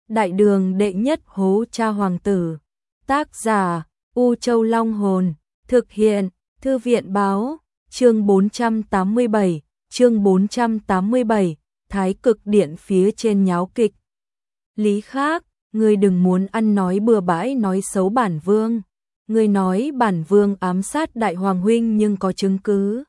Đại đường đệ nhất hố cha hoàng tử. Tác giả U Châu Long Hồn. Thực hiện Thư viện Báo. Chương 487. Chương 487. Thái Cực Điện phía trên nháo kịch. Lý Khác, ngươi đừng muốn ăn nói bừa bãi nói xấu bản vương. Ngươi nói bản vương ám sát đại hoàng huynh nhưng có chứng cứ.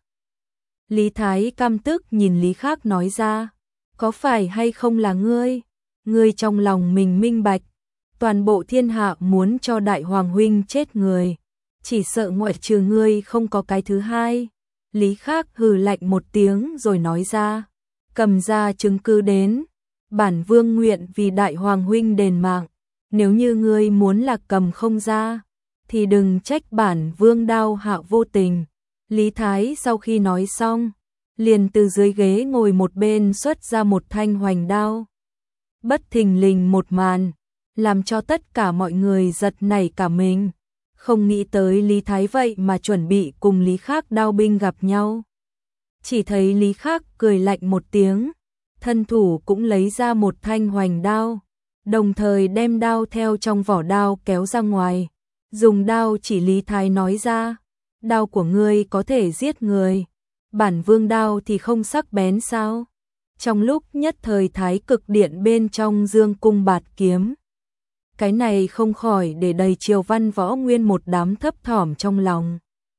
Lý Thái căm tức nhìn Lý Khác nói ra. Có phải hay không là ngươi? Ngươi trong lòng mình minh bạch. Toàn bộ thiên hạ muốn cho đại hoàng huynh chết người. Chỉ sợ ngoại trừ ngươi không có cái thứ hai. Lý Khác hừ lạnh một tiếng rồi nói ra. Cầm ra chứng cứ đến. Bản vương nguyện vì đại hoàng huynh đền mạng. Nếu như ngươi muốn là cầm không ra, thì đừng trách bản vương đao hạ vô tình. Lý Thái sau khi nói xong, liền từ dưới ghế ngồi một bên xuất ra một thanh hoành đao. Bất thình lình một màn, làm cho tất cả mọi người giật nảy cả mình. Không nghĩ tới Lý Thái vậy mà chuẩn bị cùng Lý Khác đao binh gặp nhau. Chỉ thấy Lý Khác cười lạnh một tiếng, thân thủ cũng lấy ra một thanh hoành đao, đồng thời đem đao theo trong vỏ đao kéo ra ngoài. Dùng đao chỉ Lý Thái nói ra, đao của ngươi có thể giết người, bản vương đao thì không sắc bén sao? Trong lúc nhất thời Thái Cực Điện bên trong dương cung bạt kiếm. Cái này không khỏi để đầy triều văn võ nguyên một đám thấp thỏm trong lòng.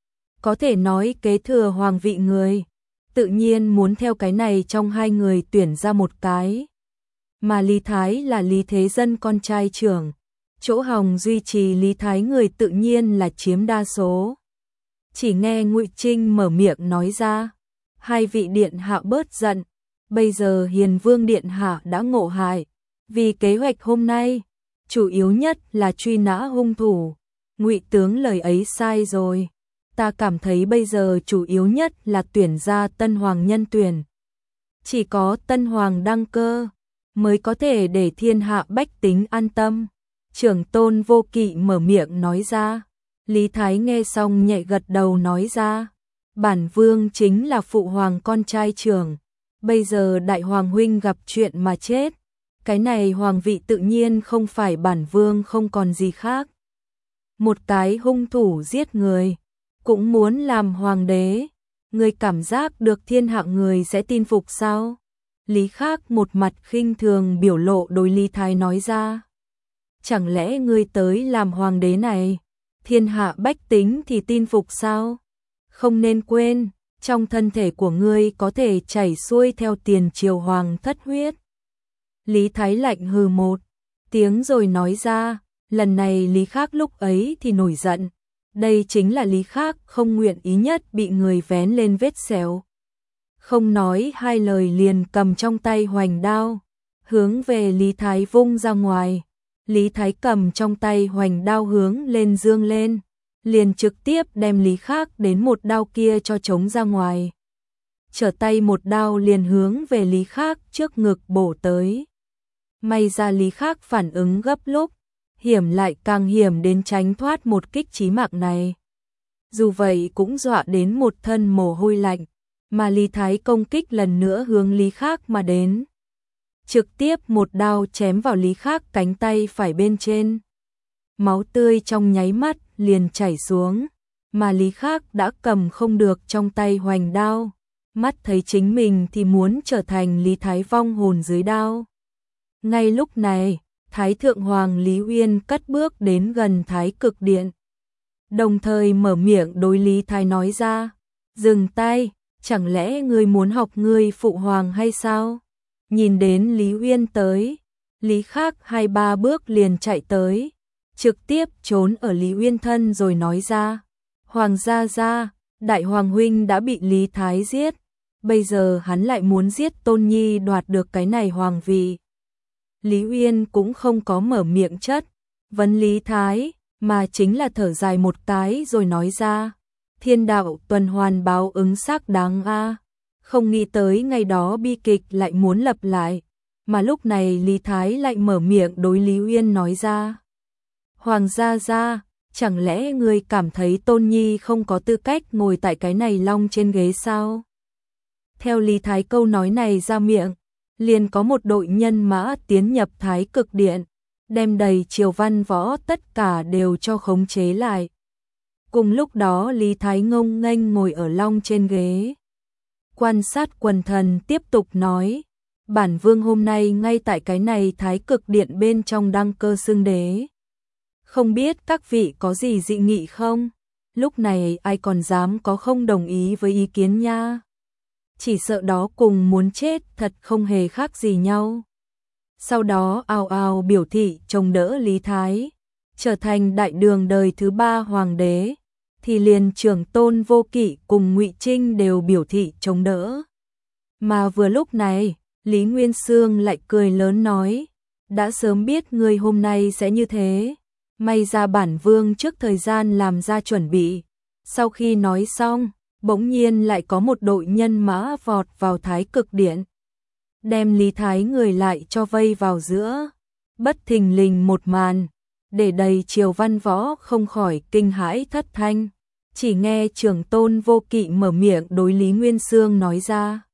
Có thể nói kế thừa hoàng vị người, tự nhiên muốn theo cái này trong hai người tuyển ra một cái. Mà Lý Thái là Lý Thế Dân con trai trưởng, chỗ hòng duy trì Lý Thái người tự nhiên là chiếm đa số. Chỉ nghe Ngụy Trinh mở miệng nói ra, hai vị điện hạ bớt giận, bây giờ Hiền Vương điện hạ đã ngộ hại, vì kế hoạch hôm nay, chủ yếu nhất là truy nã hung thủ. Ngụy tướng lời ấy sai rồi, ta cảm thấy bây giờ chủ yếu nhất là tuyển ra tân hoàng nhân tuyển. Chỉ có tân hoàng đăng cơ, mới có thể để thiên hạ bách tính an tâm. Trưởng Tôn Vô Kỵ mở miệng nói ra. Lý Thái nghe xong nhẹ gật đầu nói ra. Bản vương chính là phụ hoàng con trai trưởng. Bây giờ đại hoàng huynh gặp chuyện mà chết. Cái này hoàng vị tự nhiên không phải bản vương không còn gì khác. Một cái hung thủ giết người, cũng muốn làm hoàng đế. Người cảm giác được thiên hạ người sẽ tin phục sao? Lý Khác một mặt khinh thường biểu lộ đối Lý Thái nói ra. Chẳng lẽ ngươi tới làm hoàng đế này, thiên hạ bách tính thì tin phục sao? Không nên quên, trong thân thể của ngươi có thể chảy xuôi theo tiền triều hoàng thất huyết. Lý Thái lạnh hừ một tiếng rồi nói ra, lần này Lý Khác lúc ấy thì nổi giận. Đây chính là Lý Khác không nguyện ý nhất bị người vén lên vết sẹo. Không nói hai lời liền cầm trong tay hoành đao, hướng về Lý Thái vung ra ngoài. Lý Thái cầm trong tay hoành đao hướng lên dương lên, liền trực tiếp đem Lý Khác đến một đao kia cho chống ra ngoài. Trở tay một đao liền hướng về Lý Khác trước ngực bổ tới. May ra Lý Khác phản ứng gấp lúc, hiểm lại càng hiểm đến tránh thoát một kích chí mạng này. Dù vậy cũng dọa đến một thân mồ hôi lạnh, mà Lý Thái công kích lần nữa hướng Lý Khác mà đến. Trực tiếp một đao chém vào Lý Khác cánh tay phải bên trên. Máu tươi trong nháy mắt liền chảy xuống, mà Lý Khác đã cầm không được trong tay hoành đao. Mắt thấy chính mình thì muốn trở thành Lý Thái vong hồn dưới đao. Ngay lúc này, Thái Thượng Hoàng Lý Uyên cất bước đến gần Thái Cực Điện. Đồng thời mở miệng đối Lý Thái nói ra, dừng tay, chẳng lẽ ngươi muốn học ngươi phụ hoàng hay sao? Nhìn đến Lý Uyên tới, Lý Khác 2-3 bước liền chạy tới, trực tiếp trốn ở Lý Uyên thân rồi nói ra, hoàng gia, đại hoàng huynh đã bị Lý Thái giết, bây giờ hắn lại muốn giết Tôn Nhi đoạt được cái này hoàng vị. Lý Uyên cũng không có mở miệng chất vấn Lý Thái, mà chính là thở dài một cái rồi nói ra, thiên đạo tuần hoàn báo ứng xác đáng a. Không nghĩ tới ngày đó bi kịch lại muốn lặp lại, mà lúc này Lý Thái lại mở miệng đối Lý Uyên nói ra. Hoàng gia, chẳng lẽ ngươi cảm thấy Tôn Nhi không có tư cách ngồi tại cái này long trên ghế sao? Theo Lý Thái câu nói này ra miệng, liền có một đội nhân mã tiến nhập Thái Cực Điện, đem đầy triều văn võ tất cả đều cho khống chế lại. Cùng lúc đó Lý Thái ngông nghênh ngồi ở long trên ghế. Quan sát quần thần tiếp tục nói, bản vương hôm nay ngay tại cái này Thái Cực Điện bên trong đăng cơ xưng đế. Không biết các vị có gì dị nghị không? Lúc này ai còn dám có không đồng ý với ý kiến nha? Chỉ sợ đó cùng muốn chết thật không hề khác gì nhau. Sau đó ào ào biểu thị chống đỡ Lý Thái, trở thành đại đường đời thứ 3 hoàng đế, thì liền Trưởng Tôn Vô Kỵ cùng Ngụy Trinh đều biểu thị chống đỡ. Mà vừa lúc này, Lý Nguyên Xương lại cười lớn nói, đã sớm biết ngươi hôm nay sẽ như thế, may ra bản vương trước thời gian làm ra chuẩn bị. Sau khi nói xong, bỗng nhiên lại có một đội nhân mã vọt vào Thái Cực Điện, đem Lý Thái người lại cho vây vào giữa. Bất thình lình một màn, để đầy triều văn võ không khỏi kinh hãi thất thanh. Chỉ nghe Trưởng Tôn Vô Kỵ mở miệng đối Lý Nguyên Xương nói ra,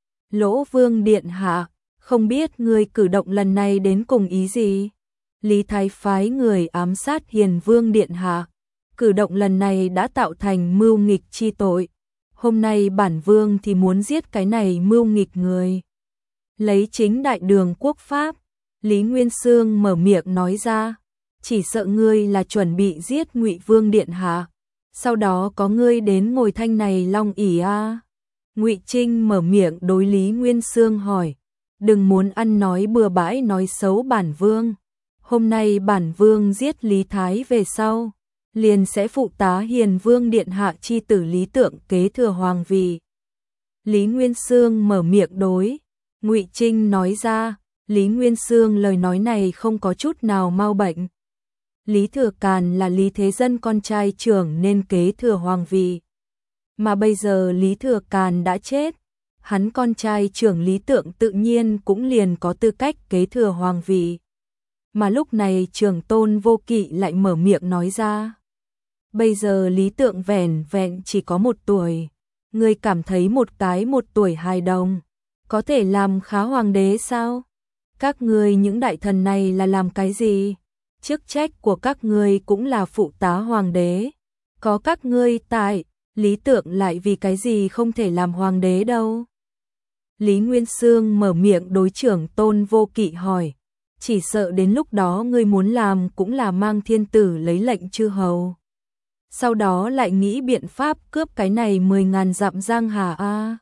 Lỗ Vương điện hạ, không biết người cử động lần này đến cùng ý gì? Lý Thái phái người ám sát Hiền Vương điện hạ, cử động lần này đã tạo thành mưu nghịch chi tội. Hôm nay bản vương thì muốn giết cái này mưu nghịch người. Lấy chính đại đường quốc pháp, Lý Nguyên Xương mở miệng nói ra, chỉ sợ ngươi là chuẩn bị giết Ngụy Vương điện hạ, sau đó có ngươi đến ngồi thanh này long ỷ a. Ngụy Trinh mở miệng đối Lý Nguyên Xương hỏi, đừng muốn ăn nói bừa bãi nói xấu bản vương. Hôm nay bản vương giết Lý Thái về sau, liền sẽ phụ tá Hiền Vương điện hạ chi tử Lý Tượng kế thừa hoàng vị. Lý Nguyên Xương mở miệng đối Ngụy Trinh nói ra, Lý Nguyên Xương lời nói này không có chút nào mau bệnh. Lý Thừa Càn là Lý Thế Dân con trai trưởng nên kế thừa hoàng vị. Mà bây giờ Lý Thừa Càn đã chết, hắn con trai trưởng Lý Tượng tự nhiên cũng liền có tư cách kế thừa hoàng vị. Mà lúc này Trưởng Tôn Vô Kỵ lại mở miệng nói ra, bây giờ Lý Tượng vẻn vẹn chỉ có 1 tuổi, ngươi cảm thấy một cái 1 tuổi hài đồng có thể làm khá hoàng đế sao? Các ngươi những đại thần này là làm cái gì? Chức trách của các ngươi cũng là phụ tá hoàng đế. Có các ngươi tại, Lý Tượng lại vì cái gì không thể làm hoàng đế đâu? Lý Nguyên Xương mở miệng đối Trưởng Tôn Vô Kỵ hỏi, chỉ sợ đến lúc đó ngươi muốn làm cũng là mang thiên tử lấy lệnh chư hầu. Sau đó lại nghĩ biện pháp cướp cái này 10.000 dặm giang hà a.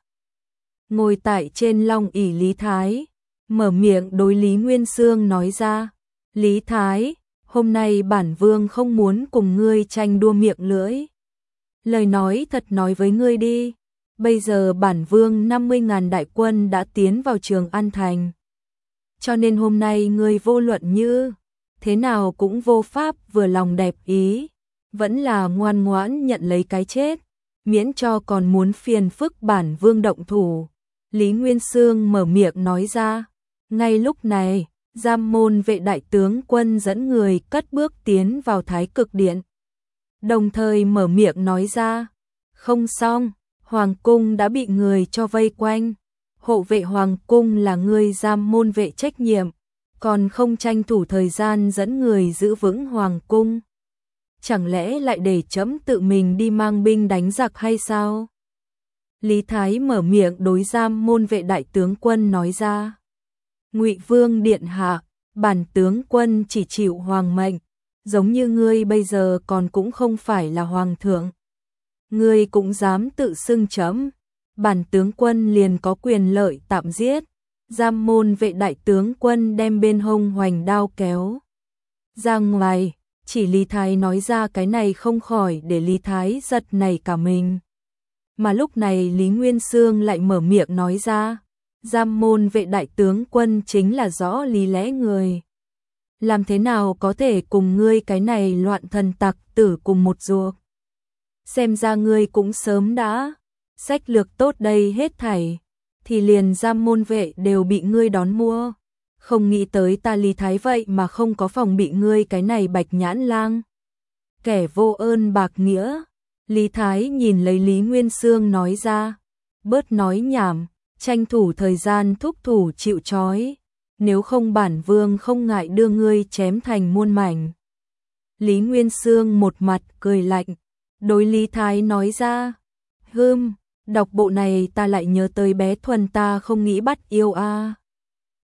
Ngồi tại trên long ỷ Lý Thái, mở miệng đối Lý Nguyên Xương nói ra, Lý Thái, hôm nay bản vương không muốn cùng ngươi tranh đua miệng lưỡi. Lời nói thật nói với ngươi đi, bây giờ bản vương 50.000 đại quân đã tiến vào Trường An Thành. Cho nên hôm nay ngươi vô luận như thế nào cũng vô pháp vừa lòng đẹp ý, vẫn là ngoan ngoãn nhận lấy cái chết, miễn cho còn muốn phiền phức bản vương động thủ. Lý Nguyên Xương mở miệng nói ra. Ngay lúc này, Giam Môn Vệ đại tướng quân dẫn người cất bước tiến vào Thái Cực Điện, đồng thời mở miệng nói ra, không xong, hoàng cung đã bị người cho vây quanh, hộ vệ hoàng cung là người Giam Môn Vệ trách nhiệm, còn không tranh thủ thời gian dẫn người giữ vững hoàng cung. Chẳng lẽ lại để trẫm tự mình đi mang binh đánh giặc hay sao? Lý Thái mở miệng đối Giam Môn Vệ đại tướng quân nói ra, Ngụy Vương điện hạ, bản tướng quân chỉ chịu hoàng mệnh, giống như ngươi bây giờ còn cũng không phải là hoàng thượng. Ngươi cũng dám tự xưng trẫm, bản tướng quân liền có quyền lợi tạm giết. Giam Môn Vệ đại tướng quân đem bên hông hoành đao kéo ra ngoài, chỉ Lý Thái nói ra cái này không khỏi để Lý Thái giật nảy cả mình. Mà lúc này Lý Nguyên Xương lại mở miệng nói ra, Giam Môn Vệ đại tướng quân chính là rõ lý lẽ người. Làm thế nào có thể cùng ngươi cái này loạn thần tặc tử cùng một ruột? Xem ra ngươi cũng sớm đã sách lược tốt đây hết thảy, thì liền Giam Môn Vệ đều bị ngươi đón mua. Không nghĩ tới ta Lý Thái vậy mà không có phòng bị ngươi cái này bạch nhãn lang. Kẻ vô ơn bạc nghĩa. Lý Thái nhìn lấy Lý Nguyên Xương nói ra, bớt nói nhảm, tranh thủ thời gian thúc thủ chịu trói. nếu không bản vương không ngại đưa ngươi chém thành muôn mảnh. Lý Nguyên Xương một mặt cười lạnh, đối Lý Thái nói ra, đọc bộ này ta lại nhớ tới bé Thuần ta không nghĩ bắt yêu a.